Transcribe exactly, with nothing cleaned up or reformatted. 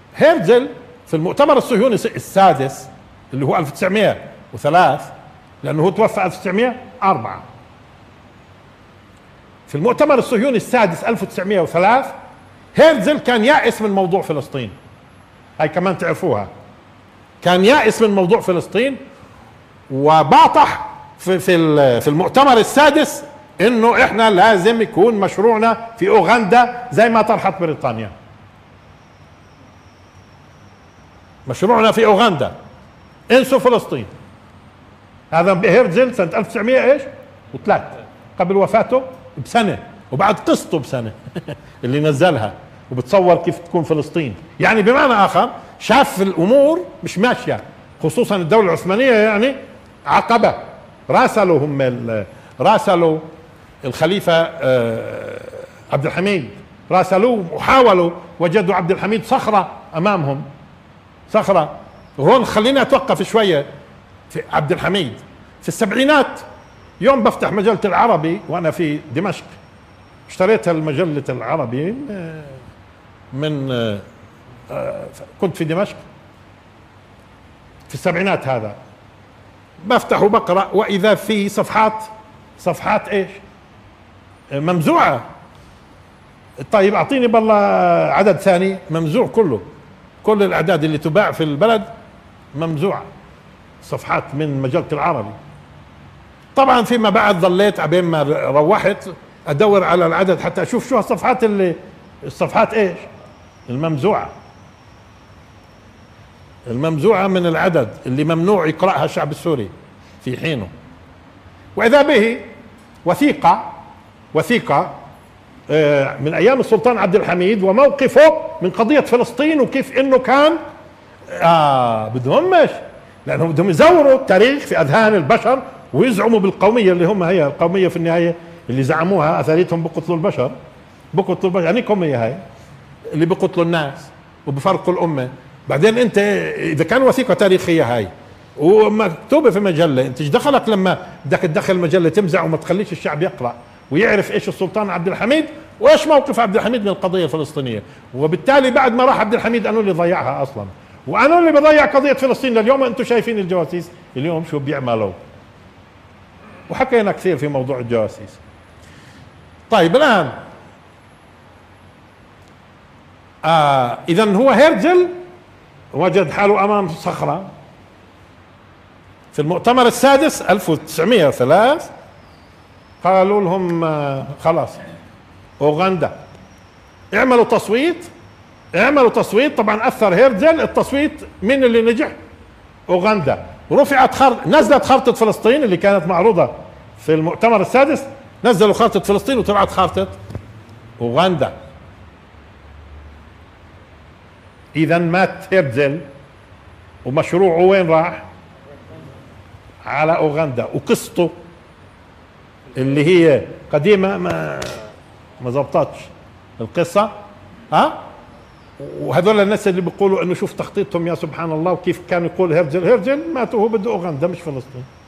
هيرتزل في المؤتمر الصهيوني السادس اللي هو ألف وتسعمائة وثلاثة، لأنه هو توفى ألف وتسعمائة وأربعة، في المؤتمر الصهيوني السادس ألف وتسعمائة وثلاثة هيرتزل كان يائس من موضوع فلسطين، هاي كمان تعرفوها، كان يائس من موضوع فلسطين، وباطح في في في المؤتمر السادس انه احنا لازم يكون مشروعنا في اوغندا زي ما طرحت بريطانيا، مشروعنا في اوغندا، انسوا فلسطين. هذا هيرتزل سنة ألف وتسعمائة ايش وثلاثة، قبل وفاته بسنة وبعد قصته بسنة اللي نزلها، وبتصور كيف تكون فلسطين. يعني بمعنى اخر شاف الامور مش ماشية، خصوصا الدولة العثمانية يعني عقبة، راسلوا هم راسلوا الخليفة عبد الحميد، راسلوه وحاولوا، وجدوا عبد الحميد صخرة امامهم، صخرة. وهون خليني اتوقف شوية في عبد الحميد. في السبعينات يوم بفتح مجلة العربي وانا في دمشق، اشتريت المجلة العربي من كنت في دمشق في السبعينات، هذا بفتح وبقرأ واذا في صفحات صفحات ايش ممزوعة. طيب اعطيني بالله عدد ثاني ممزوع، كله كل الاعداد اللي تباع في البلد ممزوعة صفحات من مجلة العربي. طبعا فيما بعد ظليت عبين ما روحت ادور على العدد حتى اشوف شو الصفحات اللي الصفحات ايش الممزوعة، الممزوعة من العدد اللي ممنوع يقرأها الشعب السوري في حينه. واذا به وثيقة وثيقة من ايام السلطان عبد الحميد وموقفه من قضية فلسطين، وكيف انه كان آه بدهمش، لانهم بدهم يزوروا التاريخ في اذهان البشر ويزعموا بالقومية اللي هم هي القومية في النهاية اللي زعموها، اثريتهم بقتلوا البشر، بقتلوا البشر يعني قومية هاي اللي بقتلوا الناس وبفرقوا الامة. بعدين انت اذا كان وثيقة تاريخية هاي ومكتوبة في مجلة، انت ايش دخلك لما بدك تدخل المجلة تمزع وما تخليش الشعب يقرأ ويعرف ايش السلطان عبد الحميد وايش موقف عبد الحميد من القضية الفلسطينية؟ وبالتالي بعد ما راح عبد الحميد انو اللي ضيعها اصلا، وانو اللي بضيع قضية فلسطين لليوم. انتم شايفين الجواسيس اليوم شو بيعملوا، وحكينا كثير في موضوع الجواسيس. طيب الان آه اذا هو هيرتزل وجد حاله امام صخرة في المؤتمر السادس ألف وتسعمائة وثلاثة، قالوا لهم آه خلاص اوغندا اعملوا تصويت، اعملوا تصويت. طبعا اثر هيرتزل التصويت، من اللي نجح؟ اوغندا. ورفعت خرط، نزلت خارطة فلسطين اللي كانت معروضة في المؤتمر السادس، نزلوا خارطة فلسطين وطلعت خارطة اوغندا. اذا مات هيرتزل ومشروعه وين راح؟ على اوغندا. وقصته اللي هي قديمة ما ما زبطتش القصة، ها؟ وهذول الناس اللي بيقولوا انه شوف تخطيطهم يا سبحان الله، وكيف كان يقول هيرتزل، هيرتزل مات وهو بده اوغندا مش فلسطين.